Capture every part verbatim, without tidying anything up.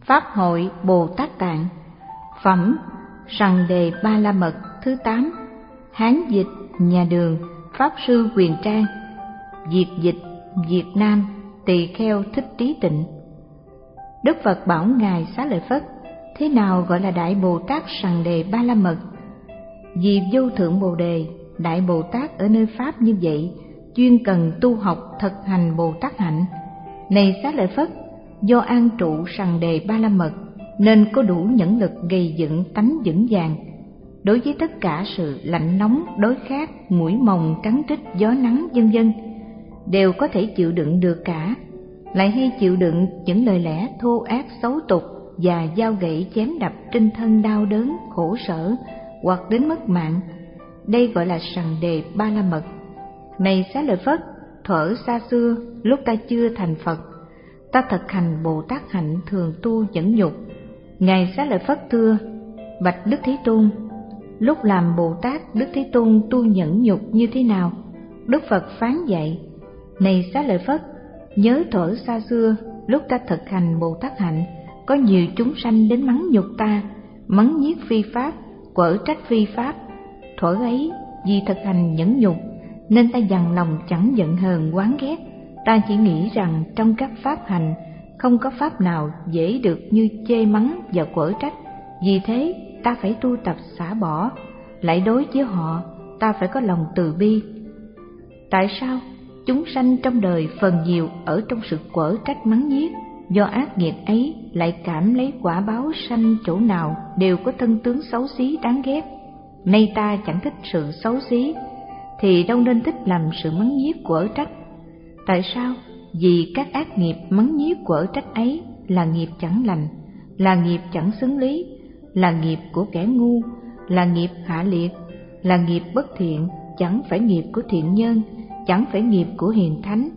Pháp hội Bồ Tát Tạng. Phẩm Sằng Đề Ba La Mật thứ tám. Hán dịch nhà Đường, Pháp sư Quyền Trang. Việt dịch Việt Nam, Tỳ Kheo Thích Trí Tịnh. Đức Phật bảo Ngài Xá Lợi Phất: thế nào gọi là Đại Bồ Tát Sằng Đề Ba La Mật? Vì vô thượng Bồ Đề, Đại Bồ Tát ở nơi Pháp như vậy, chuyên cần tu học thực hành Bồ Tát hạnh. Này Xá Lợi Phất, do an trụ Sằng Đề Ba La Mật, nên có đủ nhẫn lực gây dựng tánh vững vàng. Đối với tất cả sự lạnh nóng, đói khát, mũi mồng, cắn rít, gió nắng vân vân, đều có thể chịu đựng được cả. Lại hay chịu đựng những lời lẽ thô ác xấu tục và dao gậy chém đập trên thân đau đớn, khổ sở hoặc đến mất mạng. Đây gọi là Sằng Đề Ba La Mật. Này Xá Lợi Phất, thuở xa xưa, lúc ta chưa thành Phật, ta thực hành Bồ Tát hạnh thường tu nhẫn nhục. Ngài Xá Lợi Phất thưa: bạch Đức Thế Tôn, lúc làm Bồ Tát, Đức Thế Tôn tu nhẫn nhục như thế nào? Đức Phật phán dạy: này Xá Lợi Phất, nhớ thuở xa xưa, lúc ta thực hành Bồ Tát hạnh, có nhiều chúng sanh đến mắng nhục ta, mắng nhiếc phi pháp, quở trách phi pháp. Thuở ấy, vì thực hành nhẫn nhục, nên ta dằn lòng chẳng giận hờn oán ghét. Ta chỉ nghĩ rằng trong các pháp hành, không có pháp nào dễ được như chê mắng và quở trách. Vì thế, ta phải tu tập xả bỏ. Lại đối với họ, ta phải có lòng từ bi. Tại sao? Chúng sanh trong đời phần nhiều ở trong sự quở trách mắng nhiếc, do ác nghiệp ấy lại cảm lấy quả báo sanh chỗ nào đều có thân tướng xấu xí đáng ghét. Nay ta chẳng thích sự xấu xí, thì đâu nên thích làm sự mắng nhiếc quở trách. Tại sao? Vì các ác nghiệp mắng nhiếc quở trách ấy là nghiệp chẳng lành, là nghiệp chẳng xứng lý, là nghiệp của kẻ ngu, là nghiệp hạ liệt, là nghiệp bất thiện, chẳng phải nghiệp của thiện nhân, chẳng phải nghiệp của hiền thánh.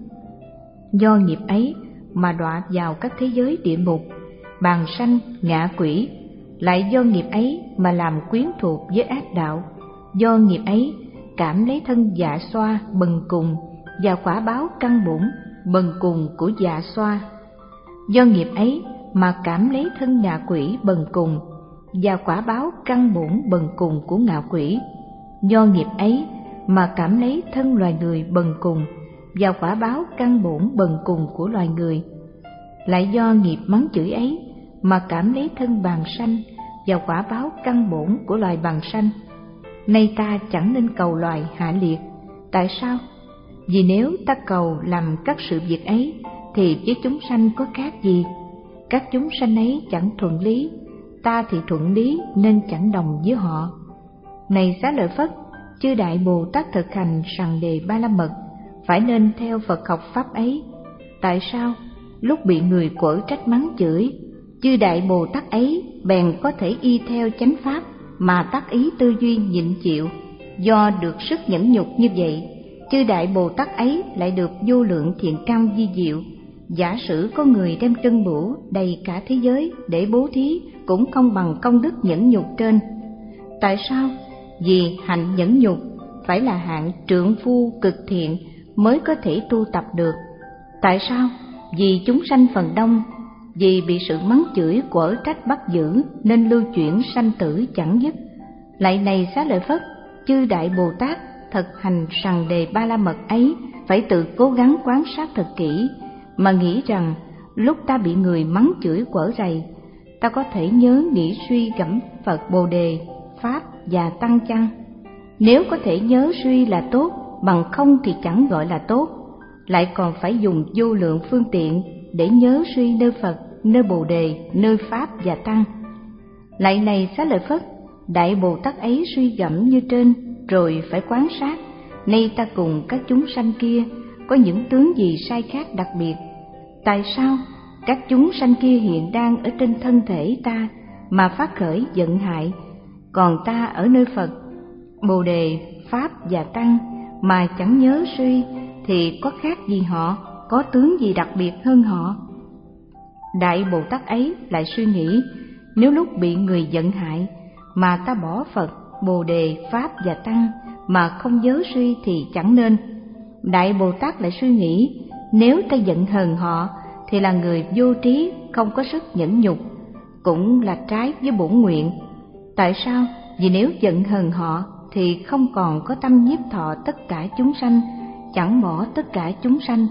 Do nghiệp ấy mà đọa vào các thế giới địa ngục, bàng sanh, ngạ quỷ. Lại do nghiệp ấy mà làm quyến thuộc với ác đạo. Do nghiệp ấy cảm lấy thân dạ xoa bần cùng và quả báo căn bổn bần cùng của dạ xoa. Do nghiệp ấy mà cảm lấy thân ngạ quỷ bần cùng và quả báo căn bổn bần cùng của ngạ quỷ. Do nghiệp ấy mà cảm lấy thân loài người bần cùng và quả báo căn bổn bần cùng của loài người. Lại do nghiệp mắng chửi ấy mà cảm lấy thân bàng sanh và quả báo căn bổn của loài bàng sanh. Nay ta chẳng nên cầu loài hạ liệt. Tại sao? Vì nếu ta cầu làm các sự việc ấy, thì với chúng sanh có khác gì? Các chúng sanh ấy chẳng thuận lý, ta thì thuận lý nên chẳng đồng với họ. Này Xá Lợi Phất, chư Đại Bồ Tát thực hành Sằng Đề Ba La Mật, phải nên theo Phật học pháp ấy. Tại sao? Lúc bị người quở trách mắng chửi, chư Đại Bồ Tát ấy bèn có thể y theo chánh pháp mà tác ý tư duy nhịn chịu. Do được sức nhẫn nhục như vậy, chư Đại Bồ Tát ấy lại được vô lượng thiện căn vi diệu. Giả sử có người đem cân bửu đầy cả thế giới để bố thí, cũng không bằng công đức nhẫn nhục trên. Tại sao? Vì hạnh nhẫn nhục phải là hạng trượng phu cực thiện mới có thể tu tập được. Tại sao? Vì chúng sanh phần đông, vì bị sự mắng chửi quở trách bắt giữ nên lưu chuyển sanh tử chẳng dứt. Lại này Xá Lợi Phất, chư Đại Bồ Tát thực hành Sằng Đề Ba La Mật ấy phải tự cố gắng quan sát thật kỹ, mà nghĩ rằng lúc ta bị người mắng chửi quở rầy, ta có thể nhớ nghĩ suy gẫm Phật Bồ Đề, Pháp và Tăng chăng? Nếu có thể nhớ suy là tốt, bằng không thì chẳng gọi là tốt. Lại còn phải dùng vô lượng phương tiện để nhớ suy nơi Phật, nơi Bồ Đề, nơi Pháp và Tăng. Lại này Xá Lợi Phất, Đại Bồ Tát ấy suy gẫm như trên, rồi phải quan sát, nay ta cùng các chúng sanh kia có những tướng gì sai khác đặc biệt. Tại sao? Các chúng sanh kia hiện đang ở trên thân thể ta mà phát khởi giận hại, còn ta ở nơi Phật, Bồ Đề, Pháp và Tăng mà chẳng nhớ suy, thì có khác gì họ, có tướng gì đặc biệt hơn họ? Đại Bồ Tát ấy lại suy nghĩ, nếu lúc bị người giận hại mà ta bỏ Phật, Bồ Đề, Pháp và Tăng mà không nhớ suy thì chẳng nên. Đại Bồ Tát lại suy nghĩ, nếu ta giận hờn họ thì là người vô trí, không có sức nhẫn nhục, cũng là trái với bổn nguyện. Tại sao? Vì nếu giận hờn họ thì không còn có tâm nhiếp thọ tất cả chúng sanh, chẳng bỏ tất cả chúng sanh.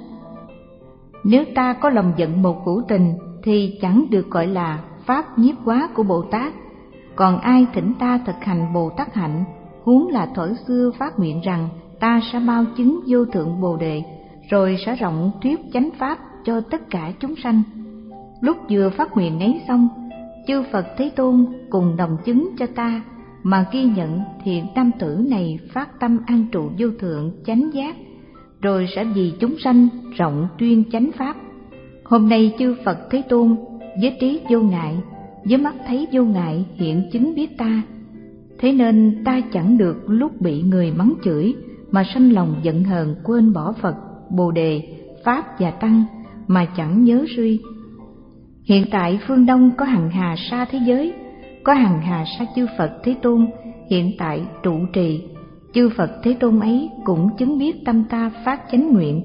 Nếu ta có lòng giận một hữu tình thì chẳng được gọi là pháp nhiếp hóa của Bồ Tát. Còn ai thỉnh ta thực hành Bồ Tát hạnh, huống là thuở xưa phát nguyện rằng ta sẽ mau chứng vô thượng Bồ Đề, rồi sẽ rộng thuyết chánh pháp cho tất cả chúng sanh. Lúc vừa phát nguyện ấy xong, chư Phật Thế Tôn cùng đồng chứng cho ta, mà ghi nhận thì nam tử này phát tâm an trụ vô thượng chánh giác, rồi sẽ vì chúng sanh rộng tuyên chánh pháp. Hôm nay chư Phật Thế Tôn với trí vô ngại, với mắt thấy vô ngại hiện chứng biết ta. Thế nên ta chẳng được lúc bị người mắng chửi mà sanh lòng giận hờn, quên bỏ Phật, Bồ Đề, Pháp và Tăng mà chẳng nhớ suy. Hiện tại phương Đông có hằng hà sa thế giới, có hằng hà sa chư Phật Thế Tôn hiện tại trụ trì. Chư Phật Thế Tôn ấy cũng chứng biết tâm ta phát chánh nguyện.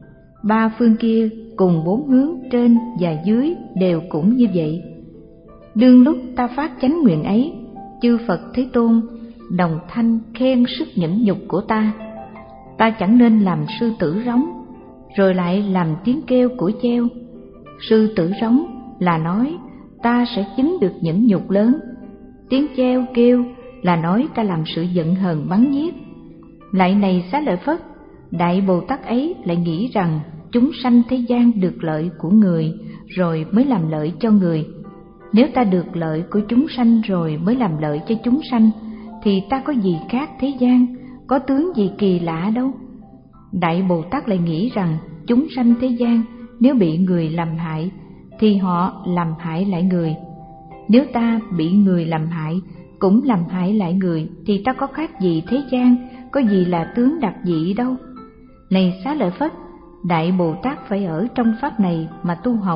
Ba phương kia cùng bốn hướng trên và dưới đều cũng như vậy. Đương lúc ta phát chánh nguyện ấy, chư Phật Thế Tôn đồng thanh khen sức nhẫn nhục của ta. Ta chẳng nên làm sư tử rống, rồi lại làm tiếng kêu của treo. Sư tử rống là nói ta sẽ chứng được nhẫn nhục lớn, tiếng treo kêu là nói ta làm sự giận hờn bắn giết. Lại này Xá Lợi Phất, Đại Bồ Tát ấy lại nghĩ rằng chúng sanh thế gian được lợi của người rồi mới làm lợi cho người. Nếu ta được lợi của chúng sanh rồi mới làm lợi cho chúng sanh, thì ta có gì khác thế gian, có tướng gì kỳ lạ đâu. Đại Bồ Tát lại nghĩ rằng chúng sanh thế gian nếu bị người làm hại, thì họ làm hại lại người. Nếu ta bị người làm hại, cũng làm hại lại người, thì ta có khác gì thế gian, có gì là tướng đặc dị đâu. Này Xá Lợi Phất, Đại Bồ Tát phải ở trong pháp này mà tu học.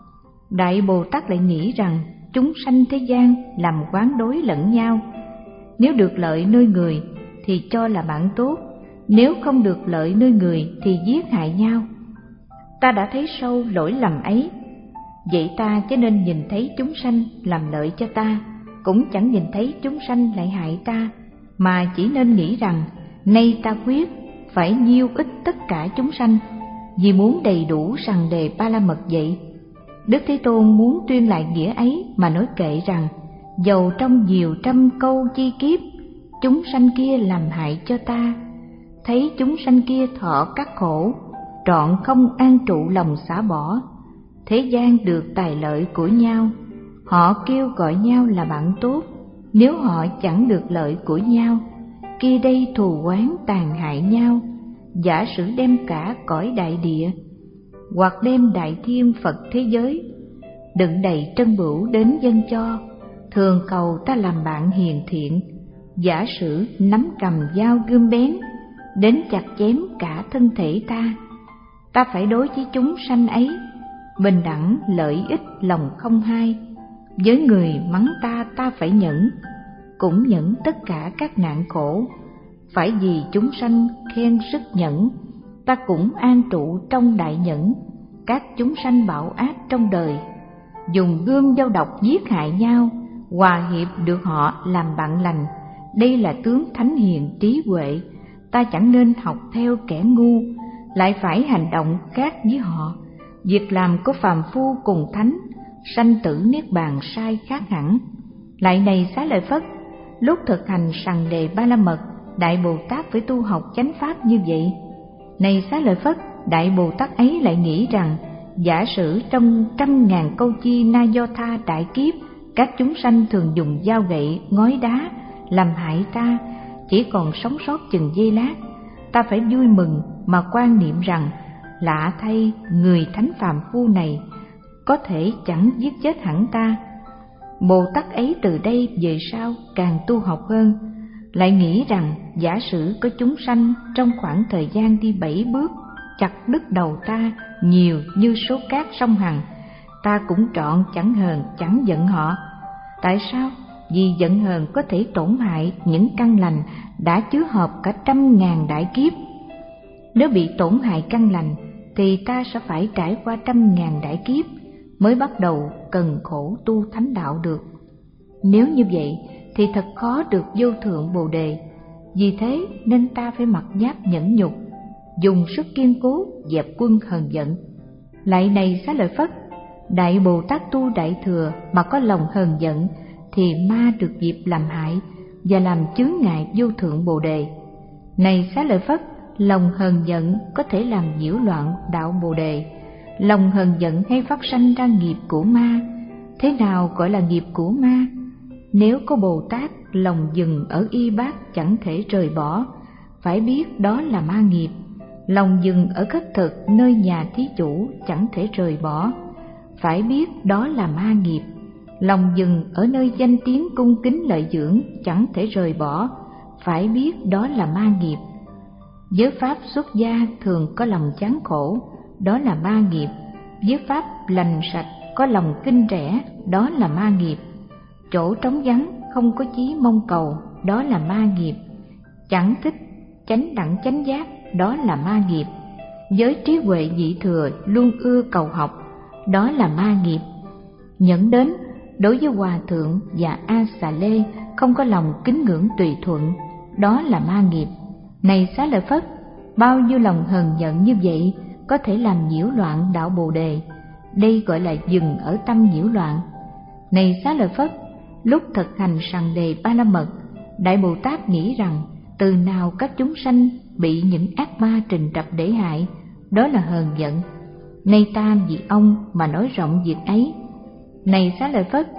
Đại Bồ Tát lại nghĩ rằng chúng sanh thế gian làm quán đối lẫn nhau. Nếu được lợi nơi người thì cho là bạn tốt, nếu không được lợi nơi người thì giết hại nhau. Ta đã thấy sâu lỗi lầm ấy, vậy ta chớ nên nhìn thấy chúng sanh làm lợi cho ta, cũng chẳng nhìn thấy chúng sanh lại hại ta, mà chỉ nên nghĩ rằng nay ta quyết phải nhiêu ích tất cả chúng sanh, vì muốn đầy đủ sằng đề ba la mật vậy. Đức Thế Tôn muốn tuyên lại nghĩa ấy mà nói kệ rằng, dầu trong nhiều trăm câu chi kiếp, chúng sanh kia làm hại cho ta, thấy chúng sanh kia thọ các khổ, trọn không an trụ lòng xả bỏ. Thế gian được tài lợi của nhau, họ kêu gọi nhau là bạn tốt, nếu họ chẳng được lợi của nhau, kia đây thù oán tàn hại nhau. Giả sử đem cả cõi đại địa, hoặc đem đại thiên Phật thế giới, đựng đầy trân bửu đến dâng cho, thường cầu ta làm bạn hiền thiện. Giả sử nắm cầm dao gươm bén, đến chặt chém cả thân thể ta, ta phải đối với chúng sanh ấy bình đẳng lợi ích lòng không hai. Với người mắng ta, ta phải nhẫn, cũng nhẫn tất cả các nạn khổ. Phải vì chúng sanh khen sức nhẫn, ta cũng an trụ trong đại nhẫn. Các chúng sanh bạo ác trong đời, dùng gươm dao độc giết hại nhau, hòa hiệp được họ làm bạn lành. Đây là tướng thánh hiền trí huệ, ta chẳng nên học theo kẻ ngu, lại phải hành động khác với họ. Việc làm của phàm phu cùng thánh, sanh tử niết bàn sai khác hẳn. Lại này Xá Lợi Phất, lúc thực hành sằng đề ba la mật, Đại Bồ Tát phải tu học chánh pháp như vậy. Này Xá Lợi Phất, Đại Bồ Tát ấy lại nghĩ rằng, giả sử trong trăm ngàn câu chi na do tha đại kiếp, các chúng sanh thường dùng dao gậy, ngói đá làm hại ta, chỉ còn sống sót chừng giây lát, ta phải vui mừng mà quan niệm rằng, lạ thay, người thánh phàm phu này có thể chẳng giết chết hẳn ta. Bồ Tát ấy từ đây về sau càng tu học hơn, lại nghĩ rằng giả sử có chúng sanh trong khoảng thời gian đi bảy bước chặt đứt đầu ta nhiều như số cát sông Hằng, ta cũng trọn chẳng hờn chẳng giận họ. Tại sao? Vì giận hờn có thể tổn hại những căn lành đã chứa hợp cả trăm ngàn đại kiếp. Nếu bị tổn hại căn lành thì ta sẽ phải trải qua trăm ngàn đại kiếp, mới bắt đầu cần khổ tu thánh đạo được. Nếu như vậy thì thật khó được vô thượng Bồ đề. Vì thế nên ta phải mặc giáp nhẫn nhục, dùng sức kiên cố dẹp quân hờn giận. Lại này Xá Lợi Phất, Đại Bồ Tát tu Đại Thừa mà có lòng hờn giận thì ma được dịp làm hại và làm chướng ngại vô thượng Bồ đề. Này Xá Lợi Phất, lòng hờn giận có thể làm nhiễu loạn đạo Bồ đề. Lòng hờn giận hay phát sanh ra nghiệp của ma. Thế nào gọi là nghiệp của ma? Nếu có Bồ Tát lòng dừng ở y bát chẳng thể rời bỏ, phải biết đó là ma nghiệp. Lòng dừng ở khất thực nơi nhà thí chủ chẳng thể rời bỏ, phải biết đó là ma nghiệp. Lòng dừng ở nơi danh tiếng cung kính lợi dưỡng chẳng thể rời bỏ, phải biết đó là ma nghiệp. Giới pháp xuất gia thường có lòng chán khổ, đó là ma nghiệp. Giới pháp lành sạch có lòng kinh rẻ, đó là ma nghiệp. Chỗ trống vắng không có chí mong cầu, đó là ma nghiệp. Chẳng thích chánh đẳng chánh giác, đó là ma nghiệp. Giới trí huệ nhị thừa luôn ưa cầu học, đó là ma nghiệp. Nhẫn đến đối với hòa thượng và a xà lê không có lòng kính ngưỡng tùy thuận, đó là ma nghiệp. Này Xá Lợi Phất, bao nhiêu lòng hờn giận như vậy có thể làm nhiễu loạn đạo Bồ đề. Đây gọi là dừng ở tâm nhiễu loạn. Này Xá Lợi Phất, lúc thực hành sằng đề ba la mật, Đại Bồ Tát nghĩ rằng từ nào các chúng sanh bị những ác ma trình tập để hại, đó là hờn giận. Nay ta vì ông mà nói rộng việc ấy. Này Xá Lợi Phất,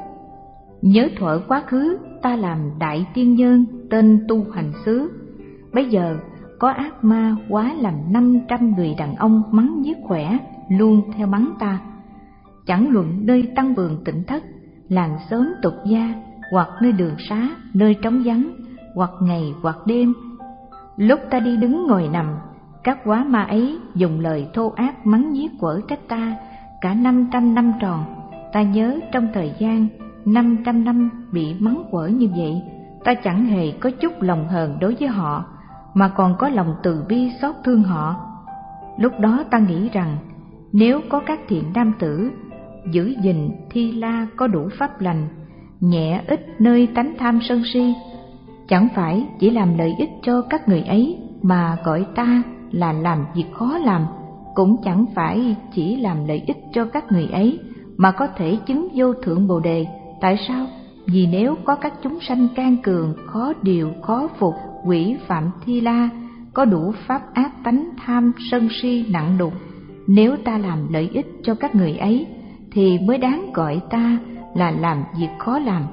nhớ thuở quá khứ ta làm đại tiên nhân tên Tu Hành Xứ. Bây giờ có ác ma quá làm năm trăm người đàn ông mắng nhiếc khỏe, luôn theo mắng ta. Chẳng luận nơi tăng vườn tịnh thất, làng xóm tục gia, hoặc nơi đường xá, nơi trống vắng, hoặc ngày hoặc đêm. Lúc ta đi đứng ngồi nằm, các quá ma ấy dùng lời thô ác mắng nhiếc quở trách ta cả năm trăm năm tròn. Ta nhớ trong thời gian năm trăm năm bị mắng quở như vậy, ta chẳng hề có chút lòng hờn đối với họ, mà còn có lòng từ bi xót thương họ. Lúc đó ta nghĩ rằng nếu có các thiện nam tử giữ gìn thi la có đủ pháp lành, nhẹ ít nơi tánh tham sân si, chẳng phải chỉ làm lợi ích cho các người ấy mà gọi ta là làm việc khó làm, cũng chẳng phải chỉ làm lợi ích cho các người ấy mà có thể chứng vô thượng Bồ đề. Tại sao? Vì nếu có các chúng sanh can cường, khó điều, khó phục, quỷ phạm thi la, có đủ pháp ác tánh tham sân si nặng đục, nếu ta làm lợi ích cho các người ấy thì mới đáng gọi ta là làm việc khó làm.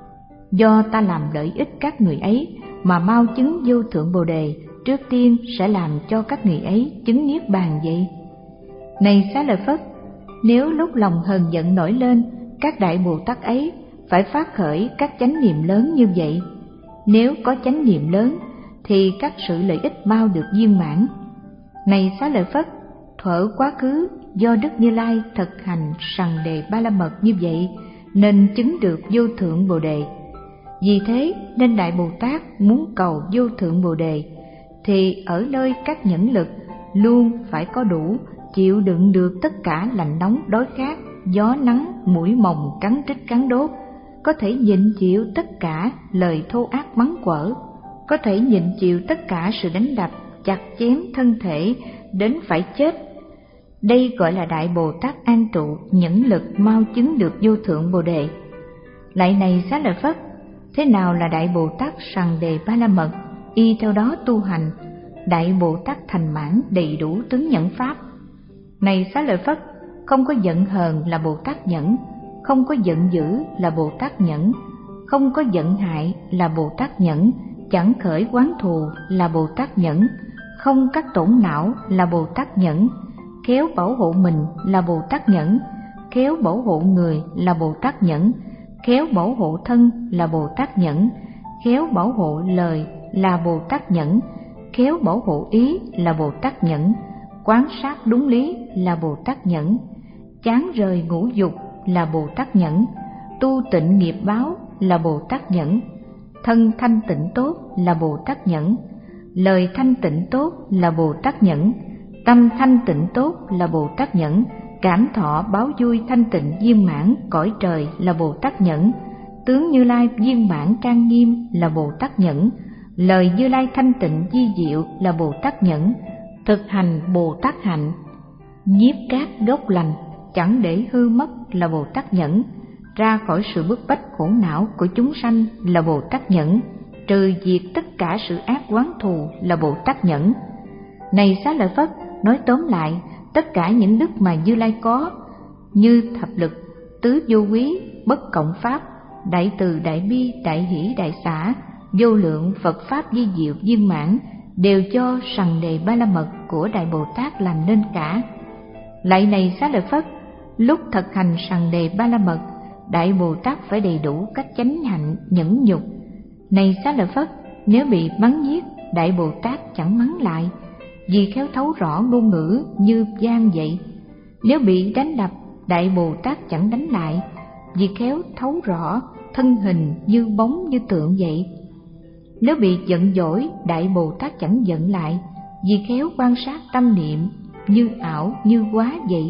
Do ta làm lợi ích các người ấy mà mau chứng vô thượng Bồ đề, trước tiên sẽ làm cho các người ấy chứng niết bàn vậy. Này Xá Lợi Phất, nếu lúc lòng hờn giận nổi lên, các đại Bồ Tát ấy phải phát khởi các chánh niệm lớn như vậy. Nếu có chánh niệm lớn thì các sự lợi ích mau được viên mãn. Này Xá Lợi Phất, thuở quá khứ do Đức Như Lai thực hành sằng đề ba la mật như vậy nên chứng được vô thượng Bồ đề. Vì thế nên Đại Bồ Tát muốn cầu vô thượng Bồ đề thì ở nơi các nhẫn lực luôn phải có đủ, chịu đựng được tất cả lạnh nóng đói khát, gió nắng, mũi mồng cắn rít cắn đốt, có thể nhịn chịu tất cả lời thô ác mắng quở, có thể nhịn chịu tất cả sự đánh đập, chặt chém thân thể đến phải chết. Đây gọi là Đại Bồ Tát an trụ nhẫn lực mau chứng được vô thượng Bồ đề. Lại này Xá Lợi Phất, thế nào là Đại Bồ Tát sằng đề ba la mật? Y theo đó tu hành, Đại Bồ Tát thành mãn đầy đủ tướng nhẫn pháp. Này Xá Lợi Phất, không có giận hờn là Bồ Tát nhẫn, không có giận dữ là Bồ Tát nhẫn, không có giận hại là Bồ Tát nhẫn, chẳng khởi oán thù là Bồ Tát nhẫn, không cắt tổn não là Bồ Tát nhẫn, khéo bảo hộ mình là Bồ Tát nhẫn, khéo bảo hộ người là Bồ Tát nhẫn, khéo bảo hộ thân là Bồ Tát nhẫn, khéo bảo hộ lời là Bồ Tát nhẫn, khéo bảo hộ ý là Bồ Tát nhẫn, quán sát đúng lý là Bồ Tát nhẫn, chán rời ngũ dục là Bồ Tát nhẫn, tu tịnh nghiệp báo là Bồ Tát nhẫn, thân thanh tịnh tốt là Bồ Tát nhẫn, lời thanh tịnh tốt là Bồ Tát nhẫn, tâm thanh tịnh tốt là Bồ Tát nhẫn, cảm thọ báo vui thanh tịnh viên mãn cõi trời là Bồ Tát Nhẫn, tướng Như Lai viên mãn trang nghiêm là Bồ Tát Nhẫn, lời Như Lai thanh tịnh di diệu là Bồ Tát Nhẫn, thực hành Bồ Tát Hạnh, nhiếp các gốc lành chẳng để hư mất là Bồ Tát Nhẫn, ra khỏi sự bức bách khổ não của chúng sanh là Bồ Tát Nhẫn, trừ diệt tất cả sự ác oán thù là Bồ Tát Nhẫn. Này Xá Lợi Phất, nói tóm lại, tất cả những đức mà Như Lai có như thập lực, tứ vô quý, bất cộng pháp, đại từ, đại bi, đại hỷ, đại xả, vô lượng Phật pháp di diệu viên mãn đều do Sằng Đề Ba La Mật của Đại Bồ Tát làm nên cả. Lạy này Xá Lợi Phất, lúc thực hành Sằng Đề Ba La Mật, Đại Bồ Tát phải đầy đủ các chánh hạnh nhẫn nhục. Này Xá Lợi Phất, nếu bị mắng nhiếc, Đại Bồ Tát chẳng mắng lại, vì khéo thấu rõ ngôn ngữ như gian vậy. Nếu bị đánh đập, Đại Bồ Tát chẳng đánh lại, vì khéo thấu rõ thân hình như bóng như tượng vậy. Nếu bị giận dỗi, Đại Bồ Tát chẳng giận lại, vì khéo quan sát tâm niệm như ảo như hóa vậy.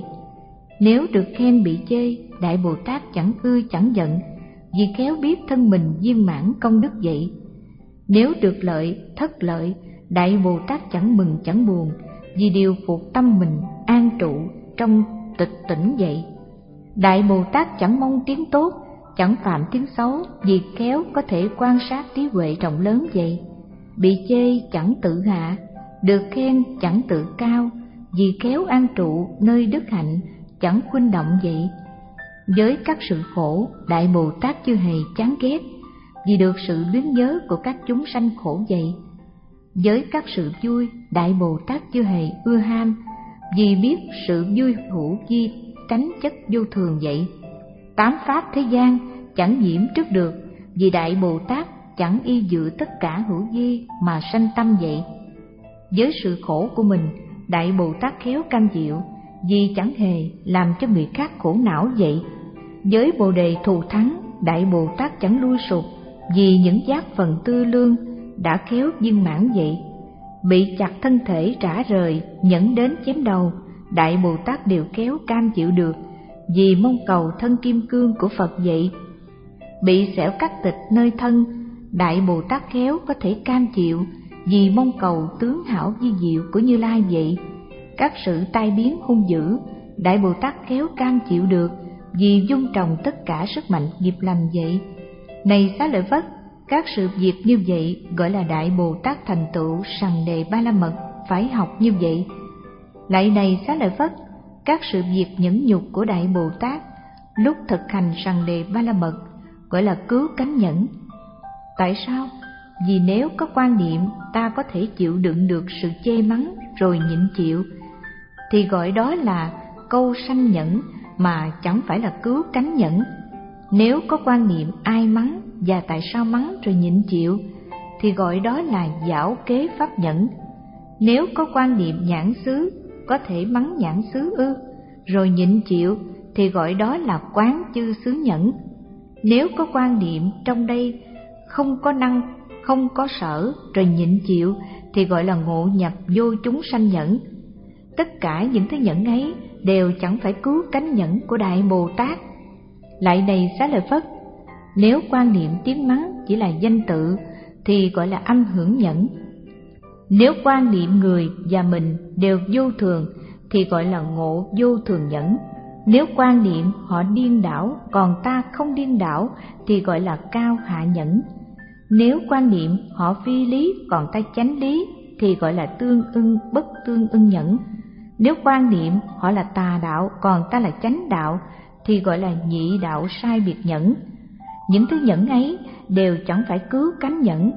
Nếu được khen bị chê, Đại Bồ Tát chẳng ưa chẳng giận, vì khéo biết thân mình viên mãn công đức vậy. Nếu được lợi, thất lợi, Đại Bồ Tát chẳng mừng chẳng buồn, vì điều phục tâm mình an trụ trong tịch tỉnh vậy. Đại Bồ Tát chẳng mong tiếng tốt, chẳng phạm tiếng xấu, vì khéo có thể quan sát trí huệ rộng lớn vậy. Bị chê chẳng tự hạ, được khen chẳng tự cao, vì khéo an trụ nơi đức hạnh chẳng khuynh động vậy. Với các sự khổ, Đại Bồ Tát chưa hề chán ghét, vì được sự luyến nhớ của các chúng sanh khổ vậy. Với các sự vui, Đại Bồ Tát chưa hề ưa ham, vì biết sự vui hữu vi tánh chất vô thường vậy. Tám pháp thế gian chẳng nhiễm trước được, vì Đại Bồ Tát chẳng y dựa tất cả hữu vi mà sanh tâm vậy. Với sự khổ của mình, Đại Bồ Tát khéo cam chịu, vì chẳng hề làm cho người khác khổ não vậy. Với bồ đề thù thắng, Đại Bồ Tát chẳng lui sụp, vì những giác phần tư lương đã khéo viên mãn vậy. Bị chặt thân thể trả rời, nhẫn đến chém đầu, Đại Bồ Tát đều khéo cam chịu được, vì mong cầu thân kim cương của Phật vậy. Bị xẻo cắt thịt nơi thân, Đại Bồ Tát khéo có thể cam chịu, vì mong cầu tướng hảo di diệu của Như Lai vậy. Các sự tai biến hung dữ, Đại Bồ Tát khéo cam chịu được, vì dung trồng tất cả sức mạnh nghiệp lành vậy. Này Xá Lợi Phất, các sự việc như vậy gọi là Đại Bồ Tát thành tựu Sằng Đề Ba La Mật, phải học như vậy. Lạy này Xá Lợi Phất, các sự việc nhẫn nhục của Đại Bồ Tát lúc thực hành Sằng Đề Ba La Mật gọi là cứu cánh nhẫn. Tại sao? Vì nếu có quan niệm ta có thể chịu đựng được sự chê mắng rồi nhịn chịu, thì gọi đó là câu sanh nhẫn mà chẳng phải là cứu cánh nhẫn. Nếu có quan niệm ai mắng và tại sao mắng rồi nhịn chịu, thì gọi đó là giảo kế pháp nhẫn. Nếu có quan niệm nhãn xứ có thể mắng nhãn xứ ư rồi nhịn chịu, thì gọi đó là quán chư xứ nhẫn. Nếu có quan niệm trong đây không có năng, không có sở rồi nhịn chịu, thì gọi là ngộ nhập vô chúng sanh nhẫn. Tất cả những thứ nhẫn ấy đều chẳng phải cứu cánh nhẫn của Đại Bồ Tát. Lại này Xá Lợi Phất, nếu quan niệm tiếng mắng chỉ là danh tự thì gọi là âm hưởng nhẫn. Nếu quan niệm người và mình đều vô thường thì gọi là ngộ vô thường nhẫn. Nếu quan niệm họ điên đảo còn ta không điên đảo thì gọi là cao hạ nhẫn. Nếu quan niệm họ phi lý còn ta chánh lý thì gọi là tương ưng bất tương ưng nhẫn. Nếu quan niệm họ là tà đạo còn ta là chánh đạo thì gọi là nhị đạo sai biệt nhẫn. Những thứ nhẫn ấy đều chẳng phải cứu cánh nhẫn.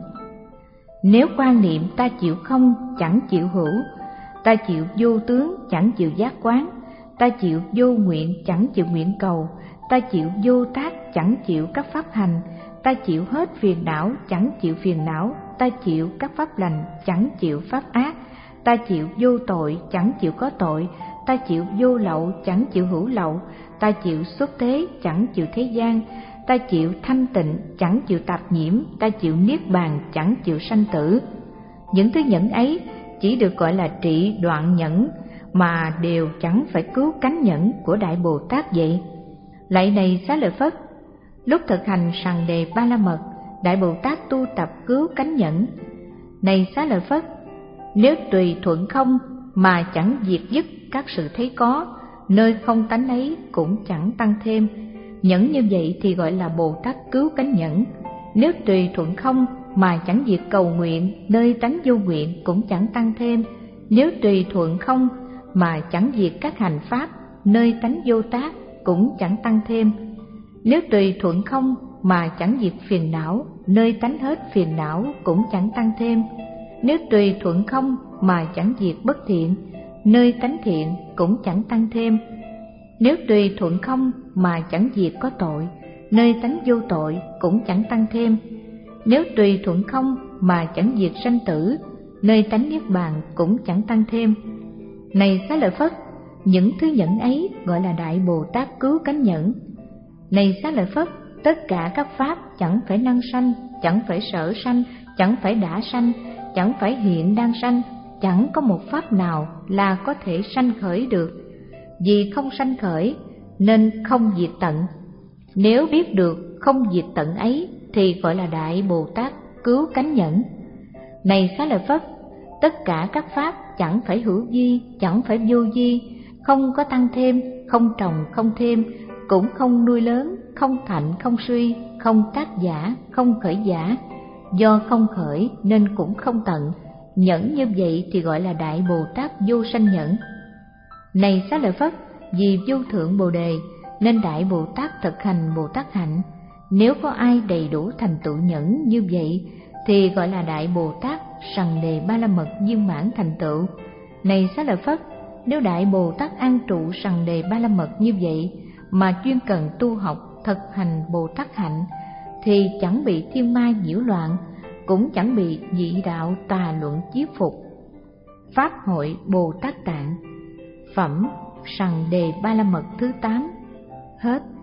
Nếu quan niệm ta chịu không chẳng chịu hữu, ta chịu vô tướng chẳng chịu giác quán, ta chịu vô nguyện chẳng chịu nguyện cầu, ta chịu vô tác chẳng chịu các pháp hành, ta chịu hết phiền não chẳng chịu phiền não, ta chịu các pháp lành chẳng chịu pháp ác, ta chịu vô tội chẳng chịu có tội, ta chịu vô lậu chẳng chịu hữu lậu, ta chịu xuất thế chẳng chịu thế gian, ta chịu thanh tịnh chẳng chịu tạp nhiễm, ta chịu niết bàn chẳng chịu sanh tử. Những thứ nhẫn ấy chỉ được gọi là trị đoạn nhẫn, mà đều chẳng phải cứu cánh nhẫn của Đại Bồ Tát vậy? Lạy này Xá Lợi Phất, lúc thực hành Sằng Đề Ba La Mật, Đại Bồ Tát tu tập cứu cánh nhẫn. Này Xá Lợi Phất, nếu tùy thuận không mà chẳng diệt dứt các sự thấy có, nơi không tánh ấy cũng chẳng tăng thêm, nhẫn như vậy thì gọi là Bồ Tát cứu cánh nhẫn. Nếu tùy thuận không mà chẳng diệt cầu nguyện, nơi tánh vô nguyện cũng chẳng tăng thêm. Nếu tùy thuận không mà chẳng diệt các hành pháp, nơi tánh vô tác cũng chẳng tăng thêm. Nếu tùy thuận không mà chẳng diệt phiền não, nơi tánh hết phiền não cũng chẳng tăng thêm. Nếu tùy thuận không mà chẳng diệt bất thiện, nơi tánh thiện cũng chẳng tăng thêm. Nếu tùy thuận không mà chẳng diệt có tội, nơi tánh vô tội cũng chẳng tăng thêm. Nếu tùy thuận không mà chẳng diệt sanh tử, nơi tánh niết bàn cũng chẳng tăng thêm. Này Xá Lợi Phất, những thứ nhẫn ấy gọi là Đại Bồ Tát cứu cánh nhẫn. Này Xá Lợi Phất, tất cả các pháp chẳng phải năng sanh, chẳng phải sở sanh, chẳng phải đã sanh, chẳng phải hiện đang sanh, chẳng có một pháp nào là có thể sanh khởi được. Vì không sanh khởi nên không diệt tận. Nếu biết được không diệt tận ấy thì gọi là Đại Bồ Tát cứu cánh nhẫn. Này Xá Lợi Phất, tất cả các pháp chẳng phải hữu vi, chẳng phải vô vi, không có tăng thêm, không trồng không thêm, cũng không nuôi lớn, không thạnh không suy, không tác giả, không khởi giả. Do không khởi nên cũng không tận, nhẫn như vậy thì gọi là Đại Bồ Tát vô sanh nhẫn. Này Xá Lợi Phất, vì vô thượng Bồ Đề nên Đại Bồ Tát thực hành Bồ Tát hạnh. Nếu có ai đầy đủ thành tựu nhẫn như vậy thì gọi là Đại Bồ Tát Sằng Đề Ba La Mật viên mãn thành tựu. Này Xá Lợi Phất, nếu Đại Bồ Tát an trụ Sằng Đề Ba La Mật như vậy mà chuyên cần tu học thực hành Bồ Tát hạnh thì chẳng bị thiên ma nhiễu loạn, cũng chẳng bị dị đạo tà luận chiết phục. Pháp hội Bồ Tát Tạng. Phẩm Sằng Đề Ba La Mật thứ tám. Hết.